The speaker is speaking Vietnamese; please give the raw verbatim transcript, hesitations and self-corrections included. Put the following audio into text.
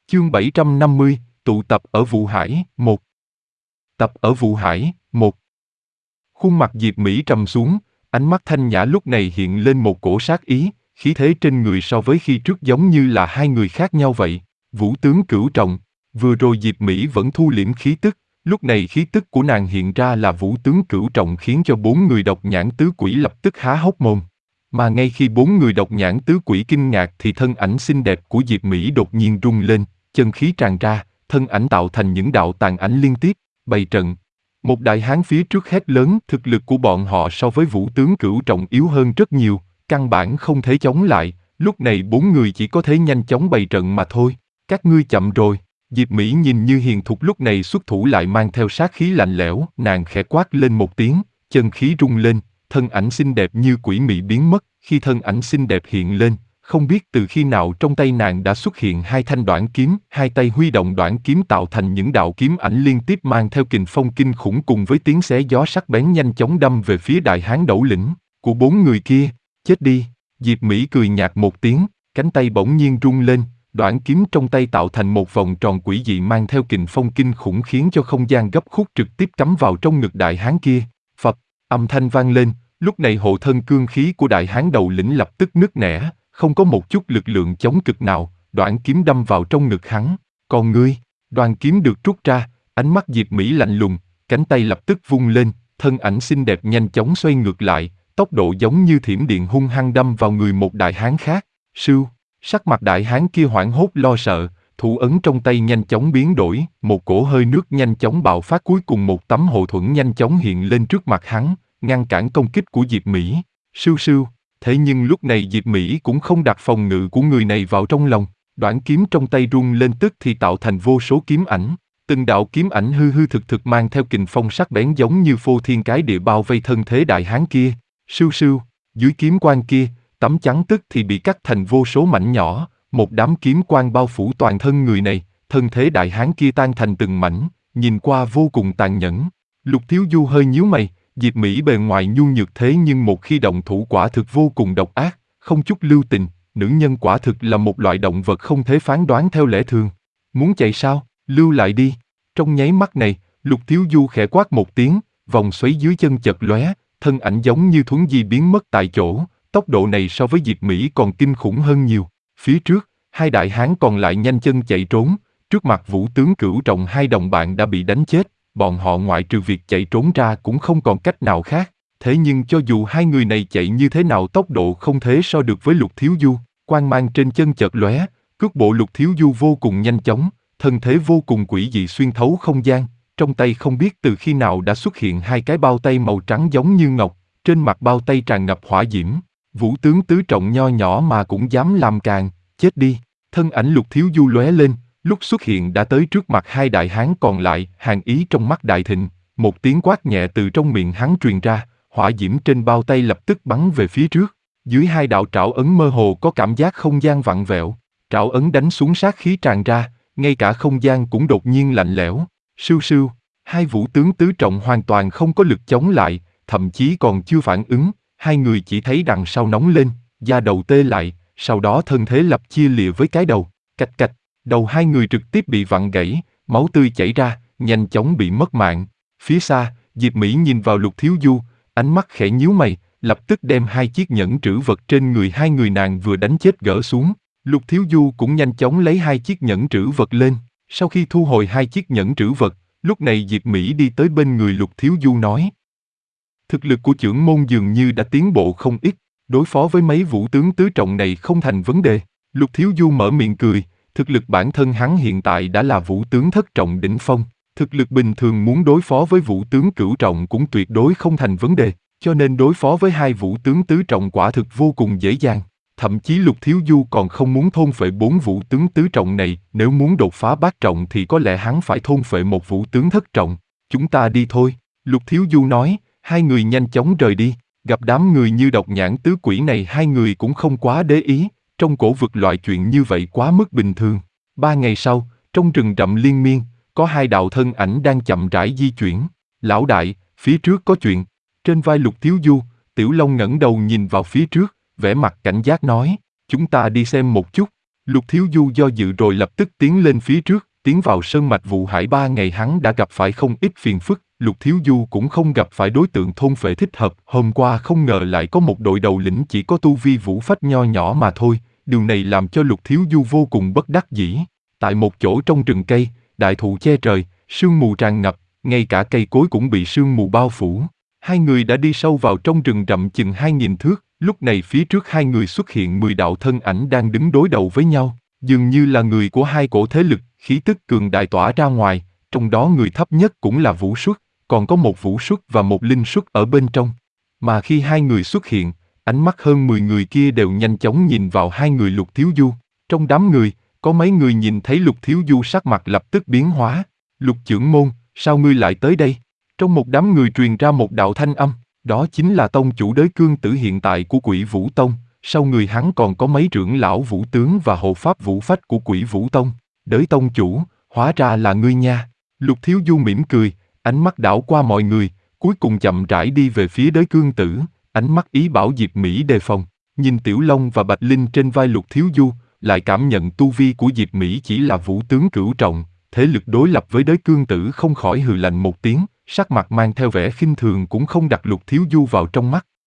Chương bảy trăm năm mươi, tụ tập ở Vụ Hải, một. Tập ở Vụ Hải, một. Khuôn mặt Diệp Mỹ trầm xuống, ánh mắt thanh nhã lúc này hiện lên một cổ sát ý, khí thế trên người so với khi trước giống như là hai người khác nhau vậy. Vũ tướng Cửu Trọng, vừa rồi Diệp Mỹ vẫn thu liễm khí tức, lúc này khí tức của nàng hiện ra là Vũ tướng Cửu Trọng khiến cho bốn người độc nhãn tứ quỷ lập tức há hốc mồm. Mà ngay khi bốn người độc nhãn tứ quỷ kinh ngạc thì thân ảnh xinh đẹp của Diệp Mỹ đột nhiên rung lên, chân khí tràn ra, thân ảnh tạo thành những đạo tàn ảnh liên tiếp, bày trận. Một đại hán phía trước hét lớn, thực lực của bọn họ so với Vũ tướng Cửu Trọng yếu hơn rất nhiều, căn bản không thể chống lại, lúc này bốn người chỉ có thể nhanh chóng bày trận mà thôi. Các ngươi chậm rồi. Diệp Mỹ nhìn như hiền thục lúc này xuất thủ lại mang theo sát khí lạnh lẽo, nàng khẽ quát lên một tiếng, chân khí rung lên, thân ảnh xinh đẹp như quỷ mị biến mất. Khi thân ảnh xinh đẹp hiện lên, không biết từ khi nào trong tay nàng đã xuất hiện hai thanh đoản kiếm, hai tay huy động đoản kiếm tạo thành những đạo kiếm ảnh liên tiếp mang theo kình phong kinh khủng cùng với tiếng xé gió sắc bén nhanh chóng đâm về phía đại hán đầu lĩnh của bốn người kia. Chết đi! Diệp Mỹ cười nhạt một tiếng, cánh tay bỗng nhiên rung lên, đoản kiếm trong tay tạo thành một vòng tròn quỷ dị mang theo kình phong kinh khủng khiến cho không gian gấp khúc trực tiếp cắm vào trong ngực đại hán kia. Phập, âm thanh vang lên, lúc này hộ thân cương khí của đại hán đầu lĩnh lập tức nứt nẻ, không có một chút lực lượng chống cực nào, đoản kiếm đâm vào trong ngực hắn. Còn ngươi, đoản kiếm được rút ra, ánh mắt Diệp Mỹ lạnh lùng, cánh tay lập tức vung lên, thân ảnh xinh đẹp nhanh chóng xoay ngược lại, tốc độ giống như thiểm điện hung hăng đâm vào người một đại hán khác. Sưu, sắc mặt đại hán kia hoảng hốt lo sợ, thủ ấn trong tay nhanh chóng biến đổi, một cổ hơi nước nhanh chóng bạo phát, cuối cùng một tấm hộ thuẫn nhanh chóng hiện lên trước mặt hắn, ngăn cản công kích của Diệp Mỹ. Sưu sưu, thế nhưng lúc này Diệp Mỹ cũng không đặt phòng ngự của người này vào trong lòng, đoản kiếm trong tay rung lên tức thì tạo thành vô số kiếm ảnh, từng đạo kiếm ảnh hư hư thực thực mang theo kình phong sắc bén giống như phô thiên cái địa bao vây thân thế đại hán kia. Sưu sưu, dưới kiếm quang kia, tấm chắn tức thì bị cắt thành vô số mảnh nhỏ, một đám kiếm quang bao phủ toàn thân người này, thân thế đại hán kia tan thành từng mảnh, nhìn qua vô cùng tàn nhẫn. Lục Thiếu Du hơi nhíu mày, Diệp Mỹ bề ngoài nhu nhược thế nhưng một khi động thủ quả thực vô cùng độc ác, không chút lưu tình, nữ nhân quả thực là một loại động vật không thể phán đoán theo lẽ thường. Muốn chạy sao? Lưu lại đi. Trong nháy mắt này, Lục Thiếu Du khẽ quát một tiếng, vòng xoáy dưới chân chật lóe, thân ảnh giống như thuấn di biến mất tại chỗ, tốc độ này so với Diệp Mỹ còn kinh khủng hơn nhiều. Phía trước, hai đại hán còn lại nhanh chân chạy trốn, trước mặt Vũ tướng Cửu Trọng hai đồng bạn đã bị đánh chết. Bọn họ ngoại trừ việc chạy trốn ra cũng không còn cách nào khác, thế nhưng cho dù hai người này chạy như thế nào tốc độ không thể so được với Lục Thiếu Du, quang mang trên chân chợt lóe, cước bộ Lục Thiếu Du vô cùng nhanh chóng, thân thế vô cùng quỷ dị xuyên thấu không gian, trong tay không biết từ khi nào đã xuất hiện hai cái bao tay màu trắng giống như ngọc, trên mặt bao tay tràn ngập hỏa diễm. Vũ tướng tứ trọng nho nhỏ mà cũng dám làm càn, chết đi. Thân ảnh Lục Thiếu Du lóe lên, lúc xuất hiện đã tới trước mặt hai đại hán còn lại, hàn ý trong mắt đại thịnh, một tiếng quát nhẹ từ trong miệng hắn truyền ra, hỏa diễm trên bao tay lập tức bắn về phía trước. Dưới hai đạo trảo ấn mơ hồ có cảm giác không gian vặn vẹo, trảo ấn đánh xuống sát khí tràn ra, ngay cả không gian cũng đột nhiên lạnh lẽo. Sưu sưu, hai vũ tướng tứ trọng hoàn toàn không có lực chống lại, thậm chí còn chưa phản ứng, hai người chỉ thấy đằng sau nóng lên, da đầu tê lại, sau đó thân thế lập chia lìa với cái đầu, cạch cạch. Đầu hai người trực tiếp bị vặn gãy, máu tươi chảy ra, nhanh chóng bị mất mạng. Phía xa, Diệp Mỹ nhìn vào Lục Thiếu Du, ánh mắt khẽ nhíu mày, lập tức đem hai chiếc nhẫn trữ vật trên người hai người nàng vừa đánh chết gỡ xuống. Lục Thiếu Du cũng nhanh chóng lấy hai chiếc nhẫn trữ vật lên. Sau khi thu hồi hai chiếc nhẫn trữ vật, lúc này Diệp Mỹ đi tới bên người Lục Thiếu Du nói: thực lực của chưởng môn dường như đã tiến bộ không ít, đối phó với mấy vũ tướng tứ trọng này không thành vấn đề. Lục Thiếu Du mở miệng cười. Thực lực bản thân hắn hiện tại đã là vũ tướng thất trọng đỉnh phong, thực lực bình thường muốn đối phó với vũ tướng cửu trọng cũng tuyệt đối không thành vấn đề, cho nên đối phó với hai vũ tướng tứ trọng quả thực vô cùng dễ dàng. Thậm chí Lục Thiếu Du còn không muốn thôn phệ bốn vũ tướng tứ trọng này, nếu muốn đột phá bát trọng thì có lẽ hắn phải thôn phệ một vũ tướng thất trọng. Chúng ta đi thôi, Lục Thiếu Du nói, hai người nhanh chóng rời đi, gặp đám người như độc nhãn tứ quỷ này hai người cũng không quá để ý. Trong cổ vực loại chuyện như vậy quá mức bình thường. Ba ngày sau, trong rừng rậm liên miên, có hai đạo thân ảnh đang chậm rãi di chuyển. Lão đại, phía trước có chuyện. Trên vai Lục Thiếu Du, Tiểu Long ngẩng đầu nhìn vào phía trước, vẻ mặt cảnh giác nói, chúng ta đi xem một chút. Lục Thiếu Du do dự rồi lập tức tiến lên phía trước, tiến vào sơn mạch Vụ Hải. Ba ngày hắn đã gặp phải không ít phiền phức, Lục Thiếu Du cũng không gặp phải đối tượng thôn phệ thích hợp. Hôm qua không ngờ lại có một đội đầu lĩnh chỉ có tu vi vũ phách nho nhỏ mà thôi, điều này làm cho Lục Thiếu Du vô cùng bất đắc dĩ. Tại một chỗ trong rừng cây, đại thụ che trời, sương mù tràn ngập, ngay cả cây cối cũng bị sương mù bao phủ. Hai người đã đi sâu vào trong rừng rậm chừng hai nghìn thước, lúc này phía trước hai người xuất hiện mười đạo thân ảnh đang đứng đối đầu với nhau, dường như là người của hai cổ thế lực, khí tức cường đại tỏa ra ngoài, trong đó người thấp nhất cũng là vũ xuất, còn có một vũ xuất và một linh xuất ở bên trong. Mà khi hai người xuất hiện, ánh mắt hơn mười người kia đều nhanh chóng nhìn vào hai người Lục Thiếu Du. Trong đám người, có mấy người nhìn thấy Lục Thiếu Du sắc mặt lập tức biến hóa. Lục trưởng môn, sao ngươi lại tới đây? Trong một đám người truyền ra một đạo thanh âm, đó chính là tông chủ Đới Cương Tử hiện tại của Quỷ Vũ Tông, sau người hắn còn có mấy trưởng lão vũ tướng và hộ pháp vũ phách của Quỷ Vũ Tông. Đới tông chủ, hóa ra là ngươi nha. Lục Thiếu Du mỉm cười, ánh mắt đảo qua mọi người, cuối cùng chậm rãi đi về phía Đới Cương Tử, ánh mắt ý bảo Diệp Mỹ đề phòng. Nhìn Tiểu Long và Bạch Linh trên vai Lục Thiếu Du, lại cảm nhận tu vi của Diệp Mỹ chỉ là vũ tướng cửu trọng, thế lực đối lập với Đới Cương Tử không khỏi hừ lạnh một tiếng, sắc mặt mang theo vẻ khinh thường cũng không đặt Lục Thiếu Du vào trong mắt.